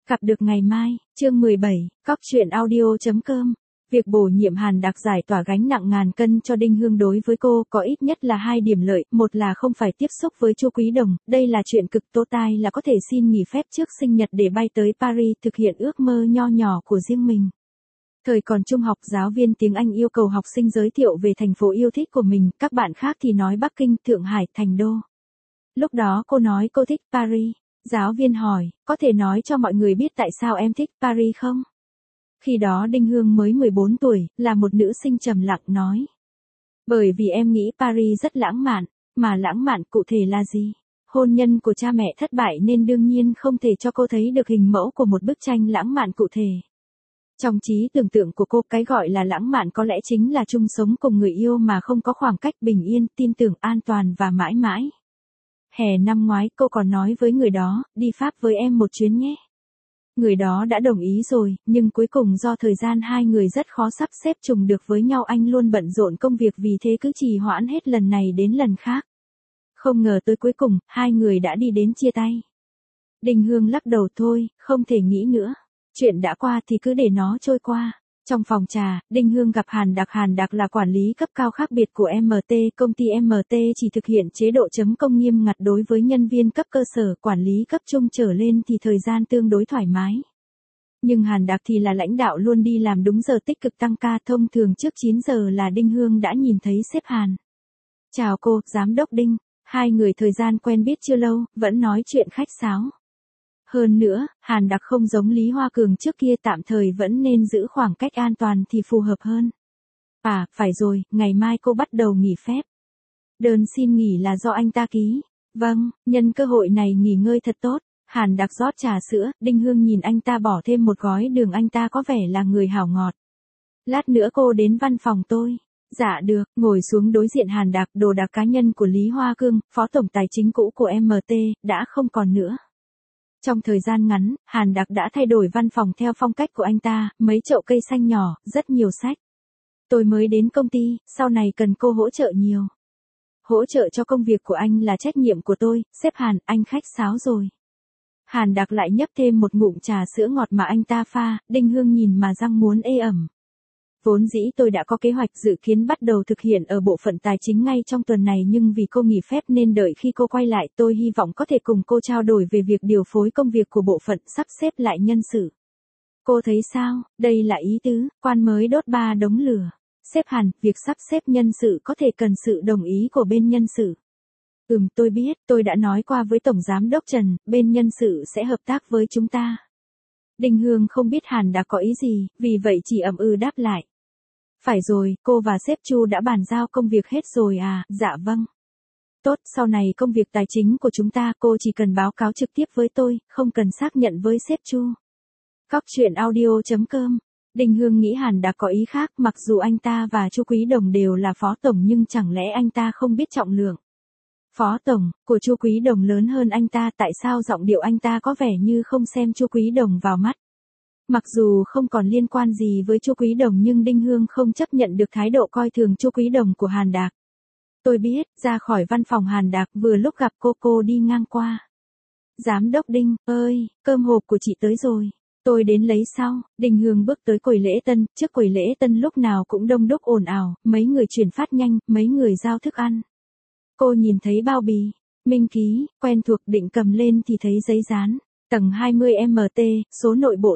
Gặp được ngày mai, chương 17, cóc truyện audio.com. Việc bổ nhiệm Hàn Đặc giải tỏa gánh nặng ngàn cân cho Đinh Hương đối với cô có ít nhất là hai điểm lợi, một là không phải tiếp xúc với Chu Quý Đồng, đây là chuyện cực tốt, tai là có thể xin nghỉ phép trước sinh nhật để bay tới Paris thực hiện ước mơ nho nhỏ của riêng mình. Thời còn trung học, giáo viên tiếng Anh yêu cầu học sinh giới thiệu về thành phố yêu thích của mình, các bạn khác thì nói Bắc Kinh, Thượng Hải, Thành Đô. Lúc đó cô nói cô thích Paris. Giáo viên hỏi, có thể nói cho mọi người biết tại sao em thích Paris không? Khi đó Đinh Hương mới 14 tuổi, là một nữ sinh trầm lặng nói. Bởi vì em nghĩ Paris rất lãng mạn, mà lãng mạn cụ thể là gì? Hôn nhân của cha mẹ thất bại nên đương nhiên không thể cho cô thấy được hình mẫu của một bức tranh lãng mạn cụ thể. Trong trí tưởng tượng của cô, cái gọi là lãng mạn có lẽ chính là chung sống cùng người yêu mà không có khoảng cách, bình yên, tin tưởng, an toàn và mãi mãi. Hè năm ngoái cô còn nói với người đó, đi Pháp với em một chuyến nhé. Người đó đã đồng ý rồi, nhưng cuối cùng do thời gian hai người rất khó sắp xếp trùng được với nhau, anh luôn bận rộn công việc vì thế cứ trì hoãn hết lần này đến lần khác. Không ngờ tới cuối cùng, hai người đã đi đến chia tay. Đinh Hương lắc đầu, thôi, không thể nghĩ nữa. Chuyện đã qua thì cứ để nó trôi qua. Trong phòng trà, Đinh Hương gặp Hàn Đặc. Hàn Đặc là quản lý cấp cao khác biệt của MT, công ty MT chỉ thực hiện chế độ chấm công nghiêm ngặt đối với nhân viên cấp cơ sở, quản lý cấp trung trở lên thì thời gian tương đối thoải mái. Nhưng Hàn Đặc thì là lãnh đạo luôn đi làm đúng giờ, tích cực tăng ca, thông thường trước 9 giờ là Đinh Hương đã nhìn thấy sếp Hàn. Chào cô, giám đốc Đinh. Hai người thời gian quen biết chưa lâu, vẫn nói chuyện khách sáo. Hơn nữa, Hàn Đặc không giống Lý Hoa Cường trước kia, tạm thời vẫn nên giữ khoảng cách an toàn thì phù hợp hơn. À, phải rồi, ngày mai cô bắt đầu nghỉ phép. Đơn xin nghỉ là do anh ta ký. Vâng, nhân cơ hội này nghỉ ngơi thật tốt. Hàn Đặc rót trà sữa, Đinh Hương nhìn anh ta bỏ thêm một gói đường, anh ta có vẻ là người hảo ngọt. Lát nữa cô đến văn phòng tôi. Dạ được, ngồi xuống đối diện Hàn Đặc. Đồ đạc cá nhân của Lý Hoa Cương, phó tổng tài chính cũ của MT, đã không còn nữa. Trong thời gian ngắn, Hàn Đặc đã thay đổi văn phòng theo phong cách của anh ta, mấy chậu cây xanh nhỏ, rất nhiều sách. Tôi mới đến công ty, sau này cần cô hỗ trợ nhiều. Hỗ trợ cho công việc của anh là trách nhiệm của tôi, sếp Hàn, anh khách sáo rồi. Hàn Đặc lại nhấp thêm một ngụm trà sữa ngọt mà anh ta pha, Đinh Hương nhìn mà răng muốn ê ẩm. Vốn dĩ tôi đã có kế hoạch dự kiến bắt đầu thực hiện ở bộ phận tài chính ngay trong tuần này, nhưng vì cô nghỉ phép nên đợi khi cô quay lại tôi hy vọng có thể cùng cô trao đổi về việc điều phối công việc của bộ phận, sắp xếp lại nhân sự. Cô thấy sao, đây là ý tứ, quan mới đốt 3 đống lửa. Sếp Hàn, việc sắp xếp nhân sự có thể cần sự đồng ý của bên nhân sự. Tôi biết, tôi đã nói qua với Tổng Giám đốc Trần, bên nhân sự sẽ hợp tác với chúng ta. Đinh Hương không biết Hàn đã có ý gì, vì vậy chỉ ậm ừ đáp lại. Phải rồi, cô và sếp Chu đã bàn giao công việc hết rồi à? Dạ vâng. Tốt, sau này công việc tài chính của chúng ta cô chỉ cần báo cáo trực tiếp với tôi, không cần xác nhận với sếp Chu. Cóc truyện audio.com. Đinh Hương nghĩ Hàn đã có ý khác, mặc dù anh ta và Chu Quý Đồng đều là phó tổng nhưng chẳng lẽ anh ta không biết trọng lượng. Phó tổng của Chu Quý Đồng lớn hơn anh ta, tại sao giọng điệu anh ta có vẻ như không xem Chu Quý Đồng vào mắt. Mặc dù không còn liên quan gì với Chu Quý Đồng nhưng Đinh Hương không chấp nhận được thái độ coi thường Chu Quý Đồng của Hàn Đặc. Tôi biết, ra khỏi văn phòng Hàn Đặc vừa lúc gặp cô đi ngang qua. Giám đốc Đinh, ơi, cơm hộp của chị tới rồi. Tôi đến lấy sau. Đinh Hương bước tới quầy lễ tân, trước quầy lễ tân lúc nào cũng đông đúc ồn ào, mấy người chuyển phát nhanh, mấy người giao thức ăn. Cô nhìn thấy bao bì, minh ký, quen thuộc, định cầm lên thì thấy giấy dán. Tầng 20 MT, số nội bộ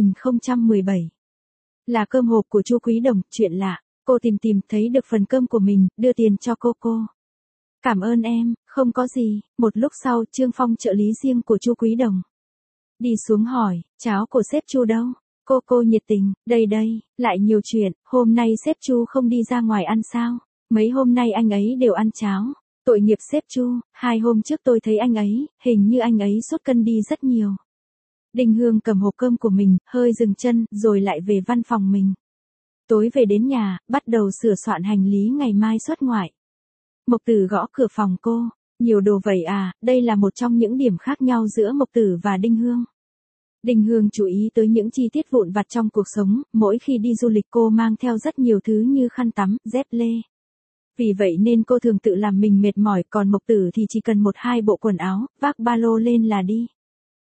8017. Là cơm hộp của Chu Quý Đồng, chuyện lạ. Cô tìm thấy được phần cơm của mình, đưa tiền cho cô. Cảm ơn em, không có gì. Một lúc sau, Trương Phong trợ lý riêng của Chu Quý Đồng đi xuống hỏi, cháo của sếp Chu đâu? Cô nhiệt tình, đây, lại nhiều chuyện, hôm nay sếp Chu không đi ra ngoài ăn sao? Mấy hôm nay anh ấy đều ăn cháo. Tội nghiệp sếp Chu, 2 hôm trước tôi thấy anh ấy, hình như anh ấy sút cân đi rất nhiều. Đinh Hương cầm hộp cơm của mình, hơi dừng chân, rồi lại về văn phòng mình. Tối về đến nhà, bắt đầu sửa soạn hành lý ngày mai xuất ngoại. Mộc Tử gõ cửa phòng cô, nhiều đồ vậy à, đây là một trong những điểm khác nhau giữa Mộc Tử và Đinh Hương. Đinh Hương chú ý tới những chi tiết vụn vặt trong cuộc sống, mỗi khi đi du lịch cô mang theo rất nhiều thứ như khăn tắm, dép lê. Vì vậy nên cô thường tự làm mình mệt mỏi, còn Mộc Tử thì chỉ cần 1-2 bộ quần áo, vác ba lô lên là đi.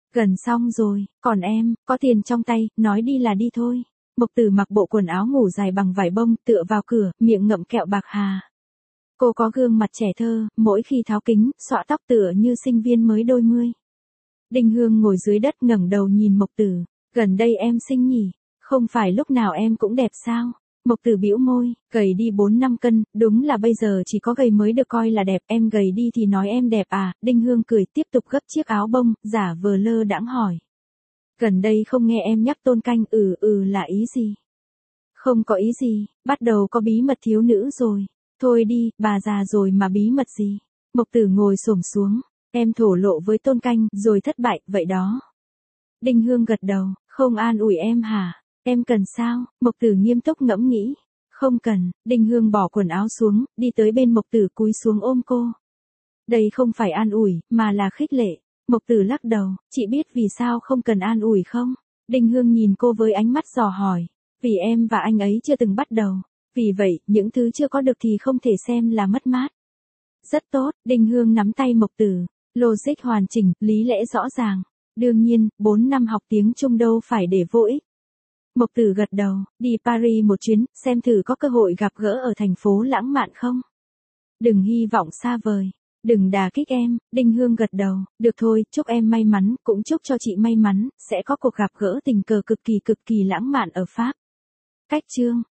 Gần xong rồi, còn em, có tiền trong tay, nói đi là đi thôi. Mộc Tử mặc bộ quần áo ngủ dài bằng vải bông, tựa vào cửa, miệng ngậm kẹo bạc hà. Cô có gương mặt trẻ thơ, mỗi khi tháo kính, xõa tóc tựa như sinh viên mới đôi mươi. Đinh Hương ngồi dưới đất ngẩng đầu nhìn Mộc Tử, gần đây em xinh nhỉ, không phải lúc nào em cũng đẹp sao? Mộc Tử bĩu môi, gầy đi 4-5 cân, đúng là bây giờ chỉ có gầy mới được coi là đẹp, em gầy đi thì nói em đẹp à? Đinh Hương cười tiếp tục gấp chiếc áo bông, giả vờ lơ đãng hỏi. Gần đây không nghe em nhắc Tôn Canh, là ý gì? Không có ý gì, bắt đầu có bí mật thiếu nữ rồi. Thôi đi, bà già rồi mà bí mật gì? Mộc Tử ngồi xổm xuống, em thổ lộ với Tôn Canh, rồi thất bại, vậy đó. Đinh Hương gật đầu, không an ủi em hả? Em cần sao? Mộc Tử nghiêm túc ngẫm nghĩ. Không cần, Đinh Hương bỏ quần áo xuống, đi tới bên Mộc Tử cúi xuống ôm cô. Đây không phải an ủi, mà là khích lệ. Mộc Tử lắc đầu, chị biết vì sao không cần an ủi không? Đinh Hương nhìn cô với ánh mắt dò hỏi. Vì em và anh ấy chưa từng bắt đầu. Vì vậy, những thứ chưa có được thì không thể xem là mất mát. Rất tốt, Đinh Hương nắm tay Mộc Tử. Logic hoàn chỉnh, lý lẽ rõ ràng. Đương nhiên, 4 năm học tiếng Trung đâu phải để vô ích. Mộc Tử gật đầu, đi Paris một chuyến, xem thử có cơ hội gặp gỡ ở thành phố lãng mạn không? Đừng hy vọng xa vời. Đừng đả kích em, Đinh Hương gật đầu, được thôi, chúc em may mắn, cũng chúc cho chị may mắn, sẽ có cuộc gặp gỡ tình cờ cực kỳ lãng mạn ở Pháp. Cách chương